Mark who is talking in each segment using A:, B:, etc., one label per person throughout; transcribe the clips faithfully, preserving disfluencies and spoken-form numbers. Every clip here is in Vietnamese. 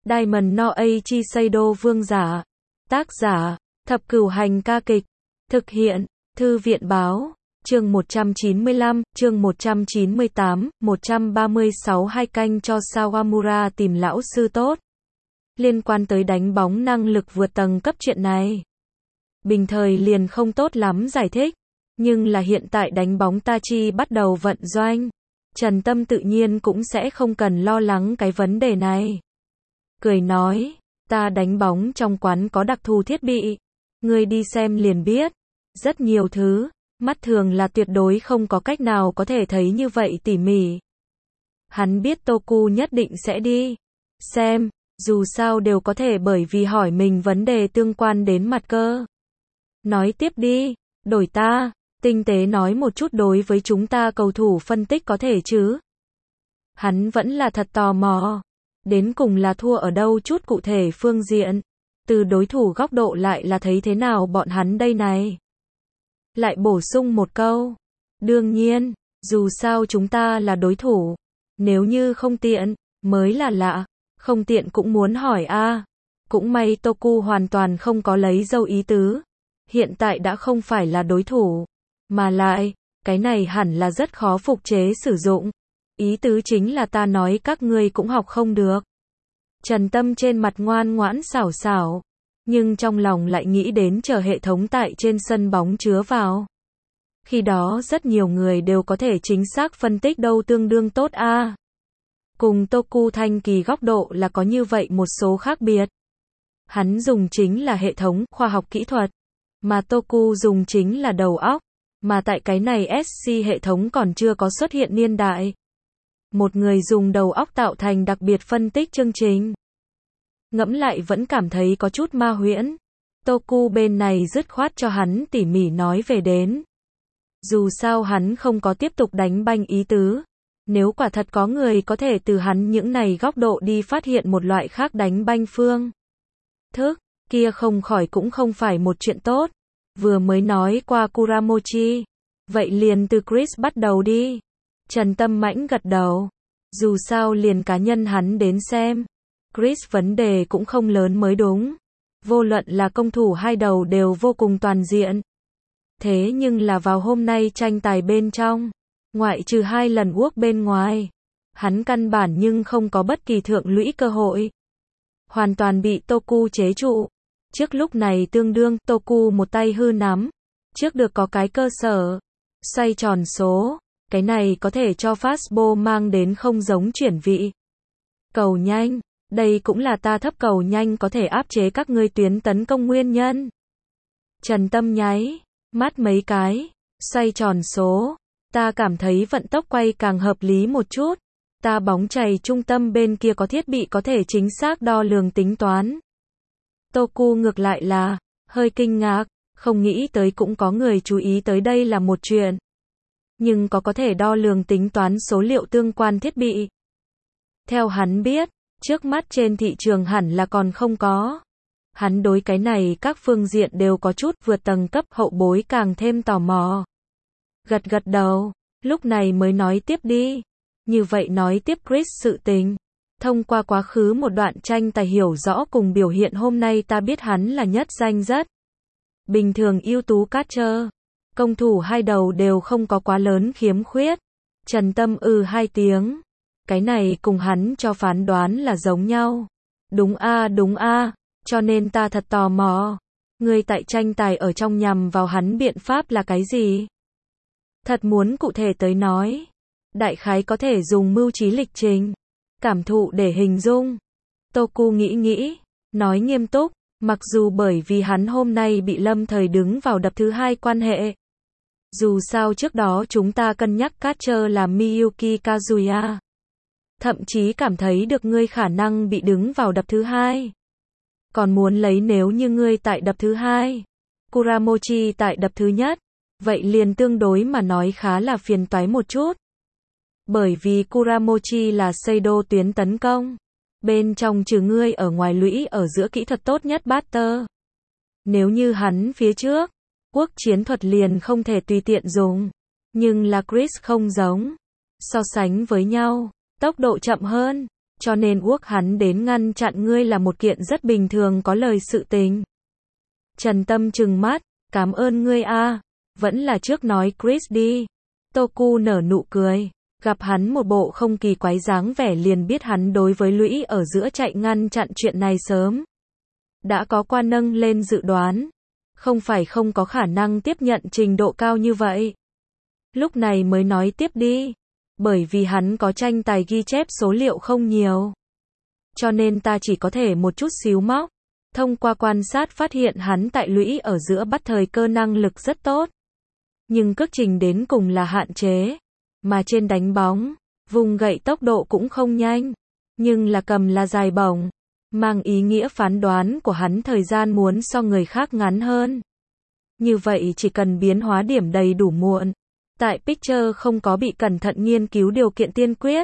A: Diamond no Eiichi Seido vương giả. Tác giả, Thập Cửu Hành ca kịch. Thực hiện, Thư viện báo. Chương một trăm chín mươi lăm, chương một trăm chín mươi tám, một trăm ba mươi sáu hai canh cho Sawamura tìm lão sư tốt. Liên quan tới đánh bóng năng lực vượt tầng cấp chuyện này, bình thời liền không tốt lắm giải thích, nhưng là hiện tại đánh bóng Tachi bắt đầu vận doanh, Trần Tâm tự nhiên cũng sẽ không cần lo lắng cái vấn đề này. Cười nói, ta đánh bóng trong quán có đặc thù thiết bị, ngươi đi xem liền biết, rất nhiều thứ, mắt thường là tuyệt đối không có cách nào có thể thấy như vậy tỉ mỉ. Hắn biết Toku nhất định sẽ đi xem, dù sao đều có thể bởi vì hỏi mình vấn đề tương quan đến mặt cơ. Nói tiếp đi, đổi ta, tinh tế nói một chút đối với chúng ta cầu thủ phân tích có thể chứ. Hắn vẫn là thật tò mò, đến cùng là thua ở đâu chút cụ thể phương diện, từ đối thủ góc độ lại là thấy thế nào bọn hắn đây này. Lại bổ sung một câu, đương nhiên, dù sao chúng ta là đối thủ, nếu như không tiện, mới là lạ, không tiện cũng muốn hỏi a. À. Cũng may Toku hoàn toàn không có lấy dâu ý tứ, hiện tại đã không phải là đối thủ, mà lại, cái này hẳn là rất khó phục chế sử dụng, ý tứ chính là ta nói các ngươi cũng học không được. Trần Tâm trên mặt ngoan ngoãn xảo xảo, nhưng trong lòng lại nghĩ đến chờ hệ thống tại trên sân bóng chứa vào. Khi đó rất nhiều người đều có thể chính xác phân tích đâu tương đương tốt a. À. Cùng Toku Thanh Kỳ góc độ là có như vậy một số khác biệt. Hắn dùng chính là hệ thống khoa học kỹ thuật, mà Toku dùng chính là đầu óc, mà tại cái này ét xê hệ thống còn chưa có xuất hiện niên đại. Một người dùng đầu óc tạo thành đặc biệt phân tích chương trình. Ngẫm lại vẫn cảm thấy có chút ma huyễn. Toku bên này dứt khoát cho hắn tỉ mỉ nói về đến. Dù sao hắn không có tiếp tục đánh banh ý tứ. Nếu quả thật có người có thể từ hắn những này góc độ đi phát hiện một loại khác đánh banh phương thức, kia không khỏi cũng không phải một chuyện tốt. Vừa mới nói qua Kuramochi, vậy liền từ Chris bắt đầu đi. Trần Tâm mãnh gật đầu. Dù sao liền cá nhân hắn đến xem, Chris vấn đề cũng không lớn mới đúng. Vô luận là công thủ hai đầu đều vô cùng toàn diện. Thế nhưng là vào hôm nay tranh tài bên trong, ngoại trừ hai lần walk bên ngoài, hắn căn bản nhưng không có bất kỳ thượng lũy cơ hội. Hoàn toàn bị Toku chế trụ. Trước lúc này tương đương Toku một tay hư nắm. Trước được có cái cơ sở. Xoay tròn số. Cái này có thể cho fastball mang đến không giống chuyển vị. Cầu nhanh. Đây cũng là ta thấp cầu nhanh có thể áp chế các ngươi tuyến tấn công nguyên nhân. Trần Tâm nháy mắt mấy cái. Xoay tròn số. Ta cảm thấy vận tốc quay càng hợp lý một chút. Ta bóng chày trung tâm bên kia có thiết bị có thể chính xác đo lường tính toán. Toku ngược lại là hơi kinh ngạc, không nghĩ tới cũng có người chú ý tới đây là một chuyện. Nhưng có có thể đo lường tính toán số liệu tương quan thiết bị. Theo hắn biết, trước mắt trên thị trường hẳn là còn không có. Hắn đối cái này các phương diện đều có chút vượt tầng cấp, hậu bối càng thêm tò mò. Gật gật đầu, lúc này mới nói tiếp đi. Như vậy nói tiếp Chris sự tình. Thông qua quá khứ một đoạn tranh tài hiểu rõ cùng biểu hiện hôm nay ta biết hắn là nhất danh rất bình thường ưu tú catcher. Công thủ hai đầu đều không có quá lớn khiếm khuyết. Trần Tâm ư hai tiếng. Cái này cùng hắn cho phán đoán là giống nhau. Đúng a đúng a, cho nên ta thật tò mò. Ngươi tại tranh tài ở trong nhằm vào hắn biện pháp là cái gì? Thật muốn cụ thể tới nói. Đại khái có thể dùng mưu trí lịch trình, cảm thụ để hình dung. Toku nghĩ nghĩ, nói nghiêm túc, mặc dù bởi vì hắn hôm nay bị lâm thời đứng vào đập thứ hai quan hệ. Dù sao trước đó chúng ta cân nhắc catcher là Miyuki Kazuya. Thậm chí cảm thấy được ngươi khả năng bị đứng vào đập thứ hai. Còn muốn lấy nếu như ngươi tại đập thứ hai, Kuramochi tại đập thứ nhất, vậy liền tương đối mà nói khá là phiền toái một chút. Bởi vì Kuramochi là Seido tuyến tấn công. Bên trong trừ ngươi ở ngoài lũy ở giữa kỹ thuật tốt nhất batter. Nếu như hắn phía trước, quốc chiến thuật liền không thể tùy tiện dùng. Nhưng là Chris không giống. So sánh với nhau, tốc độ chậm hơn, cho nên uốc hắn đến ngăn chặn ngươi là một kiện rất bình thường có lời sự tình. Trần Tâm trừng mắt, cảm ơn ngươi a, vẫn là trước nói Chris đi. Toku nở nụ cười, gặp hắn một bộ không kỳ quái dáng vẻ liền biết hắn đối với lũy ở giữa chạy ngăn chặn chuyện này sớm. Đã có qua nâng lên dự đoán, không phải không có khả năng tiếp nhận trình độ cao như vậy. Lúc này mới nói tiếp đi, bởi vì hắn có tranh tài ghi chép số liệu không nhiều. Cho nên ta chỉ có thể một chút xíu móc. Thông qua quan sát phát hiện hắn tại lũy ở giữa bắt thời cơ năng lực rất tốt. Nhưng cước trình đến cùng là hạn chế. Mà trên đánh bóng, vùng gậy tốc độ cũng không nhanh. Nhưng là cầm là dài bổng. Mang ý nghĩa phán đoán của hắn thời gian muốn so người khác ngắn hơn. Như vậy chỉ cần biến hóa điểm đầy đủ muộn. Tại Picture không có bị cẩn thận nghiên cứu điều kiện tiên quyết.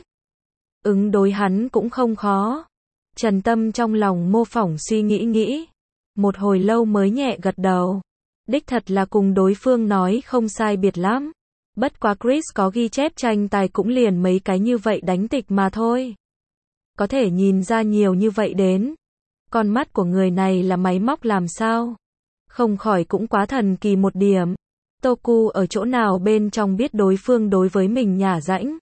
A: Ứng đối hắn cũng không khó. Trần Tâm trong lòng mô phỏng suy nghĩ nghĩ. Một hồi lâu mới nhẹ gật đầu. Đích thật là cùng đối phương nói không sai biệt lắm. Bất quá Chris có ghi chép tranh tài cũng liền mấy cái như vậy đánh tịch mà thôi. Có thể nhìn ra nhiều như vậy đến. Con mắt của người này là máy móc làm sao? Không khỏi cũng quá thần kỳ một điểm. Toku ở chỗ nào bên trong biết đối phương đối với mình nhả rãnh.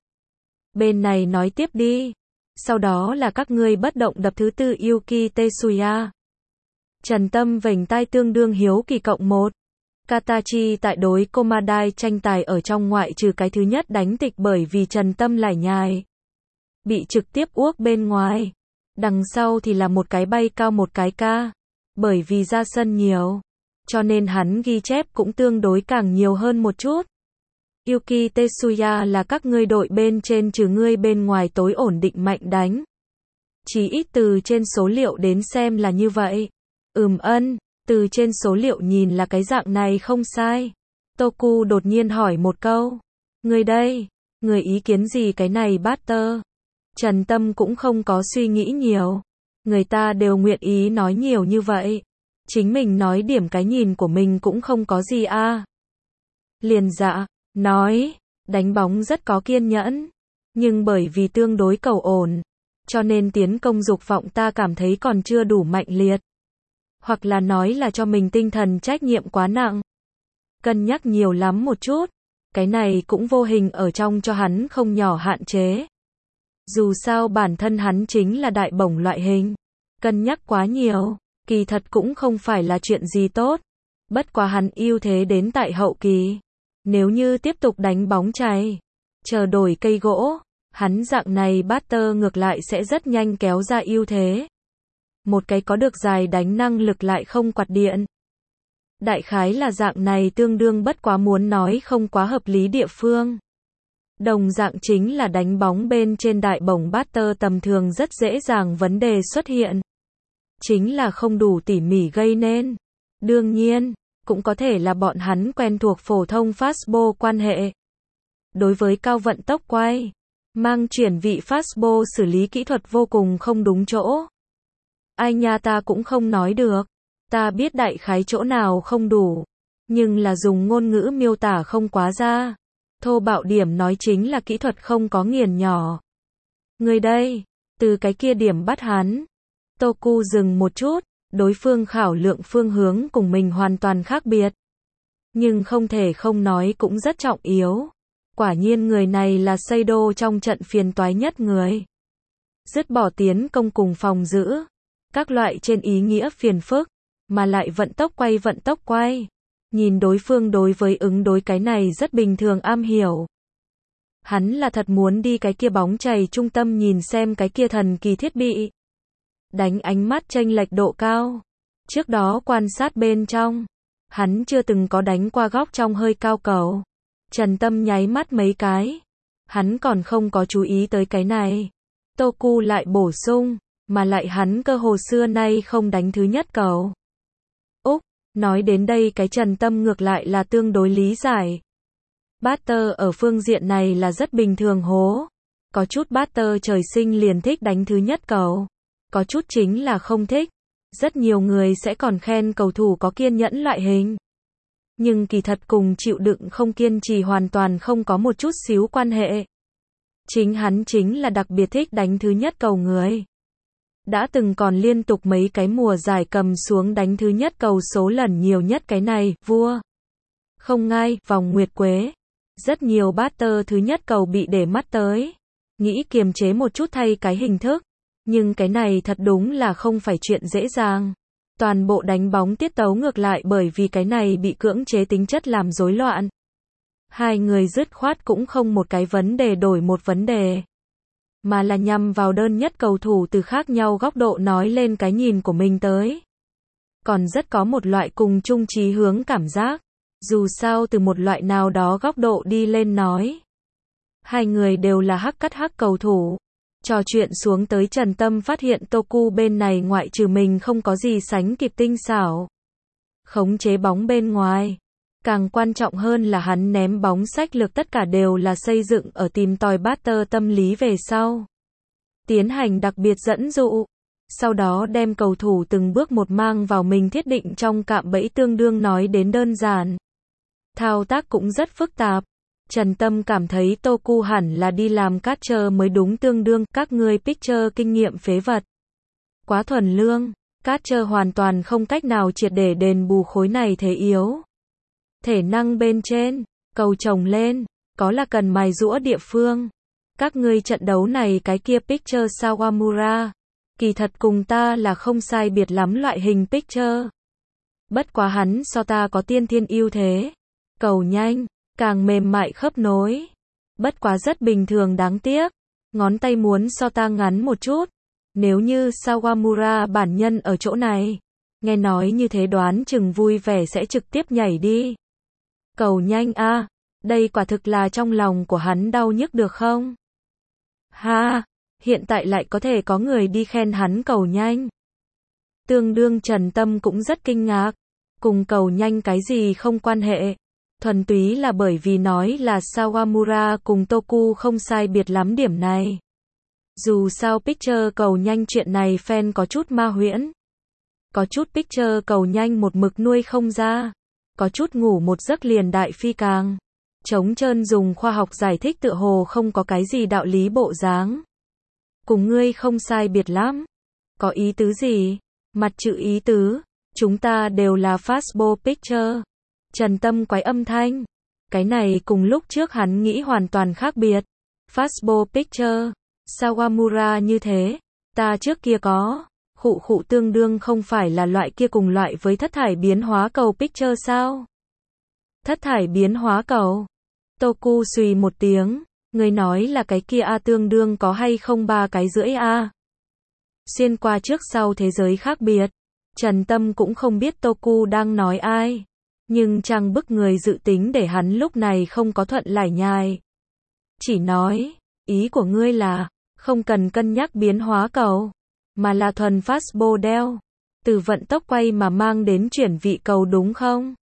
A: Bên này nói tiếp đi. Sau đó là các ngươi bất động đập thứ tư Yuki Tetsuya. Trần Tâm vểnh tai tương đương hiếu kỳ cộng một. Katachi tại đối Komadai tranh tài ở trong ngoại trừ cái thứ nhất đánh tịch bởi vì Trần Tâm lải nhải. Bị trực tiếp uốc bên ngoài. Đằng sau thì là một cái bay cao một cái ca. Bởi vì ra sân nhiều. Cho nên hắn ghi chép cũng tương đối càng nhiều hơn một chút. Yuki Tetsuya là các ngươi đội bên trên trừ ngươi bên ngoài tối ổn định mạnh đánh. Chỉ ít từ trên số liệu đến xem là như vậy. Ừm ân, từ trên số liệu nhìn là cái dạng này không sai. Toku đột nhiên hỏi một câu. Người đây, người ý kiến gì cái này Butter? Trần Tâm cũng không có suy nghĩ nhiều. Người ta đều nguyện ý nói nhiều như vậy. Chính mình nói điểm cái nhìn của mình cũng không có gì a. À. Liền dạ, nói, đánh bóng rất có kiên nhẫn. Nhưng bởi vì tương đối cầu ổn. Cho nên tiến công dục vọng ta cảm thấy còn chưa đủ mạnh liệt. Hoặc là nói là cho mình tinh thần trách nhiệm quá nặng. Cân nhắc nhiều lắm một chút. Cái này cũng vô hình ở trong cho hắn không nhỏ hạn chế. Dù sao bản thân hắn chính là đại bổng loại hình. Cân nhắc quá nhiều, kỳ thật cũng không phải là chuyện gì tốt. Bất quá hắn ưu thế đến tại hậu kỳ. Nếu như tiếp tục đánh bóng chày, chờ đổi cây gỗ, hắn dạng này Butter ngược lại sẽ rất nhanh kéo ra ưu thế. Một cái có được dài đánh năng lực lại không quạt điện. Đại khái là dạng này tương đương bất quá muốn nói không quá hợp lý địa phương. Đồng dạng chính là đánh bóng bên trên đại bổng Butter tầm thường rất dễ dàng vấn đề xuất hiện. Chính là không đủ tỉ mỉ gây nên. Đương nhiên, cũng có thể là bọn hắn quen thuộc phổ thông fastball quan hệ. Đối với cao vận tốc quay, mang chuyển vị fastball xử lý kỹ thuật vô cùng không đúng chỗ. Ai nha ta cũng không nói được. Ta biết đại khái chỗ nào không đủ. Nhưng là dùng ngôn ngữ miêu tả không quá ra. Thô bạo điểm nói chính là kỹ thuật không có nghiền nhỏ. Người đây, từ cái kia điểm bắt hắn. Toku dừng một chút, đối phương khảo lượng phương hướng cùng mình hoàn toàn khác biệt. Nhưng không thể không nói cũng rất trọng yếu. Quả nhiên người này là Seido trong trận phiền toái nhất người. Dứt bỏ tiến công cùng phòng giữ. Các loại trên ý nghĩa phiền phức, mà lại vận tốc quay vận tốc quay. Nhìn đối phương đối với ứng đối cái này rất bình thường am hiểu. Hắn là thật muốn đi cái kia bóng chày trung tâm nhìn xem cái kia thần kỳ thiết bị. Đánh ánh mắt chênh lệch độ cao. Trước đó quan sát bên trong, hắn chưa từng có đánh qua góc trong hơi cao cầu. Trần Tâm nháy mắt mấy cái. Hắn còn không có chú ý tới cái này. Toku lại bổ sung, mà lại hắn cơ hồ xưa nay không đánh thứ nhất cầu. Úc, nói đến đây cái Trần Tâm ngược lại là tương đối lý giải. Butter ở phương diện này là rất bình thường hố. Có chút Butter trời sinh liền thích đánh thứ nhất cầu. Có chút chính là không thích. Rất nhiều người sẽ còn khen cầu thủ có kiên nhẫn loại hình. Nhưng kỳ thật cùng chịu đựng không kiên trì hoàn toàn không có một chút xíu quan hệ. Chính hắn chính là đặc biệt thích đánh thứ nhất cầu người. Đã từng còn liên tục mấy cái mùa giải cầm xuống đánh thứ nhất cầu số lần nhiều nhất cái này, vua. Không ngai, vòng nguyệt quế. Rất nhiều batter thứ nhất cầu bị để mắt tới. Nghĩ kiềm chế một chút thay cái hình thức. Nhưng cái này thật đúng là không phải chuyện dễ dàng. Toàn bộ đánh bóng tiết tấu ngược lại bởi vì cái này bị cưỡng chế tính chất làm rối loạn. Hai người dứt khoát cũng không một cái vấn đề đổi một vấn đề. Mà là nhằm vào đơn nhất cầu thủ từ khác nhau góc độ nói lên cái nhìn của mình tới. Còn rất có một loại cùng chung chí hướng cảm giác. Dù sao từ một loại nào đó góc độ đi lên nói. Hai người đều là hắc cắt hắc cầu thủ. Trò chuyện xuống tới Trần Tâm phát hiện Toku bên này ngoại trừ mình không có gì sánh kịp tinh xảo. Khống chế bóng bên ngoài. Càng quan trọng hơn là hắn ném bóng sách lược tất cả đều là xây dựng ở tìm tòi batter tâm lý về sau. Tiến hành đặc biệt dẫn dụ. Sau đó đem cầu thủ từng bước một mang vào mình thiết định trong cạm bẫy tương đương nói đến đơn giản. Thao tác cũng rất phức tạp. Trần Tâm cảm thấy Toku hẳn là đi làm catcher mới đúng tương đương các ngươi pitcher kinh nghiệm phế vật. Quá thuần lương. Catcher hoàn toàn không cách nào triệt để đền bù khối này thế yếu. Thể năng bên trên, cầu chồng lên, có là cần mài giũa địa phương. Các ngươi trận đấu này cái kia pitcher Sawamura, kỳ thật cùng ta là không sai biệt lắm loại hình pitcher. Bất quá hắn so ta có tiên thiên ưu thế. Cầu nhanh, càng mềm mại khớp nối. Bất quá rất bình thường đáng tiếc. Ngón tay muốn so ta ngắn một chút. Nếu như Sawamura bản nhân ở chỗ này, nghe nói như thế đoán chừng vui vẻ sẽ trực tiếp nhảy đi. Cầu nhanh a, à, đây quả thực là trong lòng của hắn đau nhức được không? Ha, hiện tại lại có thể có người đi khen hắn cầu nhanh. Tương đương Trần Tâm cũng rất kinh ngạc, cùng cầu nhanh cái gì không quan hệ. Thuần túy là bởi vì nói là Sawamura cùng Toku không sai biệt lắm điểm này. Dù sao pitcher cầu nhanh chuyện này fan có chút ma huyễn. Có chút pitcher cầu nhanh một mực nuôi không ra. Có chút ngủ một giấc liền đại phi càng. Trống trơn dùng khoa học giải thích tựa hồ không có cái gì đạo lý bộ dáng. Cùng ngươi không sai biệt lắm. Có ý tứ gì? Mặt chữ ý tứ. Chúng ta đều là fastball pitcher. Trần Tâm quái âm thanh. Cái này cùng lúc trước hắn nghĩ hoàn toàn khác biệt. Fastball pitcher. Sawamura như thế. Ta trước kia có. Khụ khụ tương đương không phải là loại kia cùng loại với thất thải biến hóa cầu pitcher sao? Thất thải biến hóa cầu. Toku xùy một tiếng. Người nói là cái kia A tương đương có hay không ba cái rưỡi A. Xuyên qua trước sau thế giới khác biệt. Trần Tâm cũng không biết Toku đang nói ai. Nhưng trang bức người dự tính để hắn lúc này không có thuận lải nhai. Chỉ nói, ý của ngươi là, không cần cân nhắc biến hóa cầu, mà là thuần fastball đeo. Từ vận tốc quay mà mang đến chuyển vị cầu đúng không?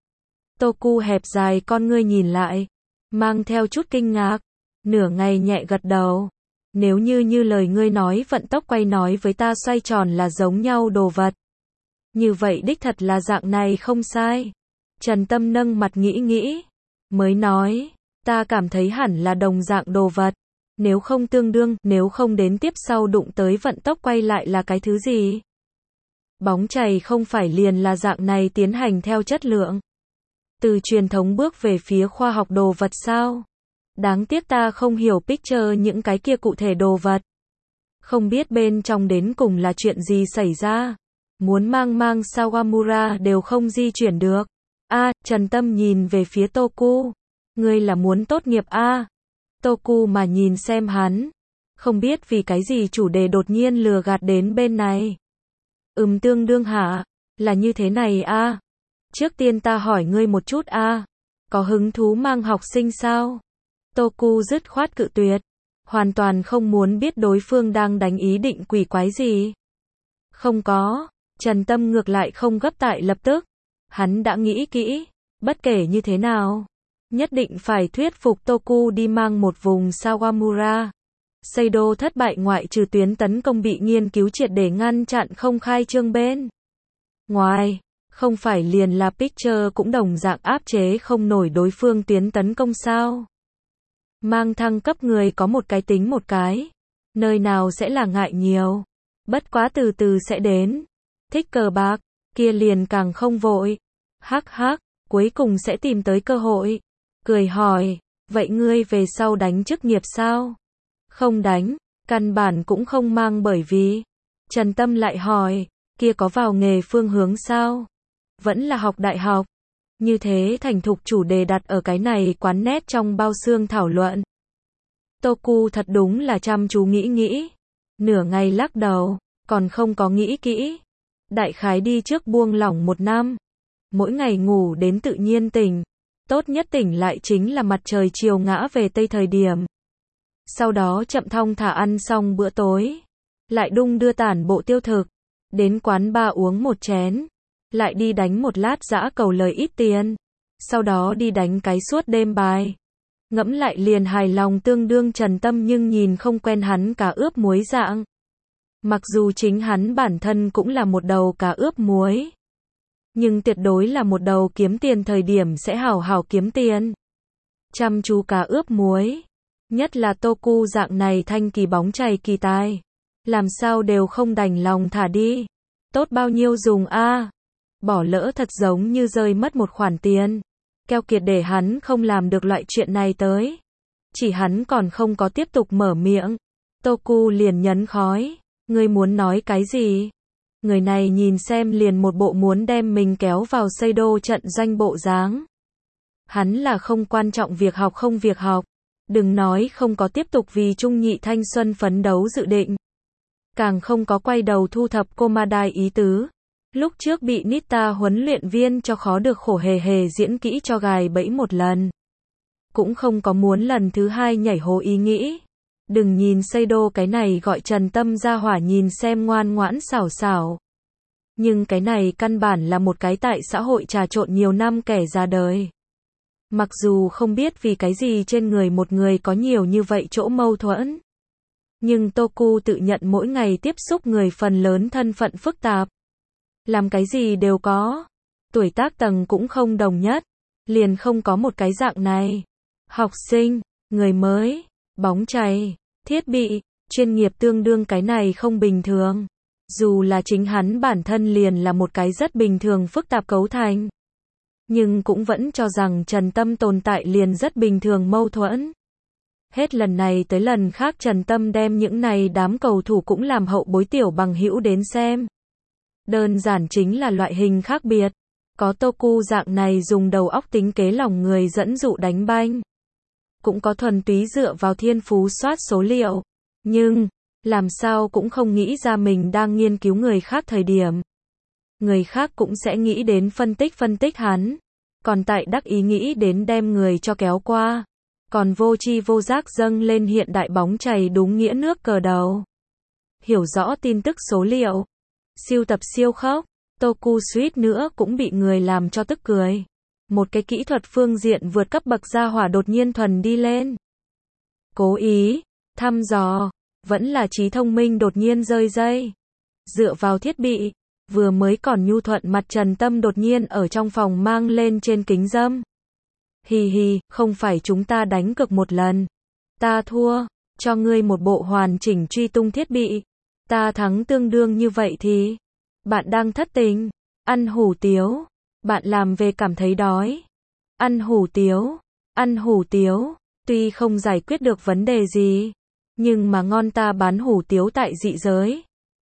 A: Toku hẹp dài con ngươi nhìn lại, mang theo chút kinh ngạc, nửa ngày nhẹ gật đầu. Nếu như như lời ngươi nói vận tốc quay nói với ta xoay tròn là giống nhau đồ vật. Như vậy đích thật là dạng này không sai. Trần Tâm nâng mặt nghĩ nghĩ, mới nói, ta cảm thấy hẳn là đồng dạng đồ vật. Nếu không tương đương, nếu không đến tiếp sau đụng tới vận tốc quay lại là cái thứ gì? Bóng chày không phải liền là dạng này tiến hành theo chất lượng. Từ truyền thống bước về phía khoa học đồ vật sao? Đáng tiếc ta không hiểu picture những cái kia cụ thể đồ vật. Không biết bên trong đến cùng là chuyện gì xảy ra. Muốn mang mang Sawamura đều không di chuyển được. A, à, Trần Tâm nhìn về phía Toku. Ngươi là muốn tốt nghiệp A. À? Toku mà nhìn xem hắn. Không biết vì cái gì chủ đề đột nhiên lừa gạt đến bên này. Ừm tương đương hả? Là như thế này A. À? Trước tiên ta hỏi ngươi một chút A. À? Có hứng thú mang học sinh sao? Toku dứt khoát cự tuyệt. Hoàn toàn không muốn biết đối phương đang đánh ý định quỷ quái gì. Không có. Trần Tâm ngược lại không gấp tại lập tức. Hắn đã nghĩ kỹ. Bất kể như thế nào. Nhất định phải thuyết phục Toku đi mang một vùng Sawamura. Seido thất bại ngoại trừ tuyến tấn công bị nghiên cứu triệt để ngăn chặn không khai trương bên ngoài. Không phải liền là pitcher cũng đồng dạng áp chế không nổi đối phương tuyến tấn công sao. Mang thăng cấp người có một cái tính một cái. Nơi nào sẽ là ngại nhiều. Bất quá từ từ sẽ đến. Thích cờ bạc, kia liền càng không vội. Hắc hắc, cuối cùng sẽ tìm tới cơ hội. Cười hỏi, vậy ngươi về sau đánh chức nghiệp sao? Không đánh, căn bản cũng không mang bởi vì. Trần Tâm lại hỏi, kia có vào nghề phương hướng sao? Vẫn là học đại học. Như thế thành thục chủ đề đặt ở cái này quán nét trong bao xương thảo luận. Toku thật đúng là chăm chú nghĩ nghĩ. Nửa ngày lắc đầu, còn không có nghĩ kỹ. Đại khái đi trước buông lỏng một năm. Mỗi ngày ngủ đến tự nhiên tỉnh. Tốt nhất tỉnh lại chính là mặt trời chiều ngã về tây thời điểm. Sau đó chậm thong thả ăn xong bữa tối. Lại đung đưa tản bộ tiêu thực. Đến quán bar uống một chén. Lại đi đánh một lát dã cầu lời ít tiền. Sau đó đi đánh cái suốt đêm bài. Ngẫm lại liền hài lòng tương đương Trần Tâm nhưng nhìn không quen hắn cá ướp muối dạng. Mặc dù chính hắn bản thân cũng là một đầu cá ướp muối. Nhưng tuyệt đối là một đầu kiếm tiền thời điểm sẽ hảo hảo kiếm tiền. Chăm chú cá ướp muối. Nhất là Toku dạng này thanh kỳ bóng chày kỳ tài. Làm sao đều không đành lòng thả đi. Tốt bao nhiêu dùng a à? Bỏ lỡ thật giống như rơi mất một khoản tiền. Keo kiệt để hắn không làm được loại chuyện này tới. Chỉ hắn còn không có tiếp tục mở miệng. Toku liền nhấn khói. Ngươi muốn nói cái gì? Người này nhìn xem liền một bộ muốn đem mình kéo vào xây đô trận doanh bộ dáng. Hắn là không quan trọng việc học không việc học. Đừng nói không có tiếp tục vì trung nhị thanh xuân phấn đấu dự định. Càng không có quay đầu thu thập Komadai ý tứ. Lúc trước bị Nita huấn luyện viên cho khó được khổ hề hề diễn kỹ cho gài bẫy một lần. Cũng không có muốn lần thứ hai nhảy hồ ý nghĩ. Đừng nhìn Seido cái này gọi Trần Tâm ra hỏa nhìn xem ngoan ngoãn xảo xảo. Nhưng cái này căn bản là một cái tại xã hội trà trộn nhiều năm kẻ ra đời. Mặc dù không biết vì cái gì trên người một người có nhiều như vậy chỗ mâu thuẫn. Nhưng Toku tự nhận mỗi ngày tiếp xúc người phần lớn thân phận phức tạp. Làm cái gì đều có. Tuổi tác tầng cũng không đồng nhất. Liền không có một cái dạng này. Học sinh, người mới, bóng chày, thiết bị, chuyên nghiệp tương đương cái này không bình thường. Dù là chính hắn bản thân liền là một cái rất bình thường phức tạp cấu thành. Nhưng cũng vẫn cho rằng Trần Tâm tồn tại liền rất bình thường mâu thuẫn. Hết lần này tới lần khác Trần Tâm đem những này đám cầu thủ cũng làm hậu bối tiểu bằng hữu đến xem. Đơn giản chính là loại hình khác biệt. Có Toku dạng này dùng đầu óc tính kế lòng người dẫn dụ đánh banh. Cũng có thuần túy dựa vào thiên phú soát số liệu. Nhưng, làm sao cũng không nghĩ ra mình đang nghiên cứu người khác thời điểm. Người khác cũng sẽ nghĩ đến phân tích phân tích hắn. Còn tại đắc ý nghĩ đến đem người cho kéo qua. Còn vô tri vô giác dâng lên hiện đại bóng chày đúng nghĩa nước cờ đầu. Hiểu rõ tin tức số liệu. Siêu tập siêu khốc. Toku suýt nữa cũng bị người làm cho tức cười. Một cái kỹ thuật phương diện vượt cấp bậc gia hỏa đột nhiên thuần đi lên. Cố ý, thăm dò, vẫn là trí thông minh đột nhiên rơi dây. Dựa vào thiết bị, vừa mới còn nhu thuận mặt Trần Tâm đột nhiên ở trong phòng mang lên trên kính dâm. Hì hì, không phải chúng ta đánh cược một lần. Ta thua, cho ngươi một bộ hoàn chỉnh truy tung thiết bị. Ta thắng tương đương như vậy thì, bạn đang thất tình, ăn hủ tiếu, bạn làm về cảm thấy đói. Ăn hủ tiếu, ăn hủ tiếu, tuy không giải quyết được vấn đề gì, nhưng mà ngon ta bán hủ tiếu tại dị giới.